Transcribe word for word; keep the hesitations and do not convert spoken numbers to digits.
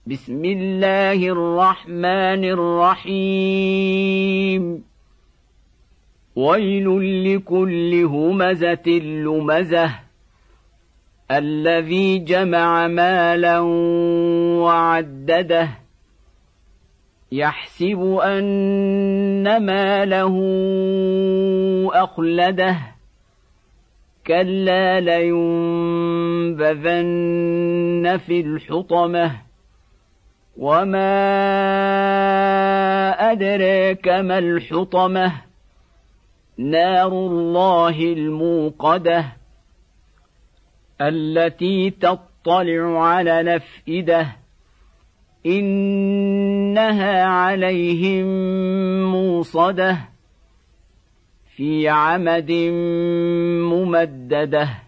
بسم الله الرحمن الرحيم ويل لكل همزة لمزة الذي جمع مالا وعدده يحسب أن ماله أخلده كلا لينبذن في الحطمة وما أدراك ما الحطمة نار الله الموقدة التي تطلع على الأفئدة إنها عليهم موصدة في عمد ممددة.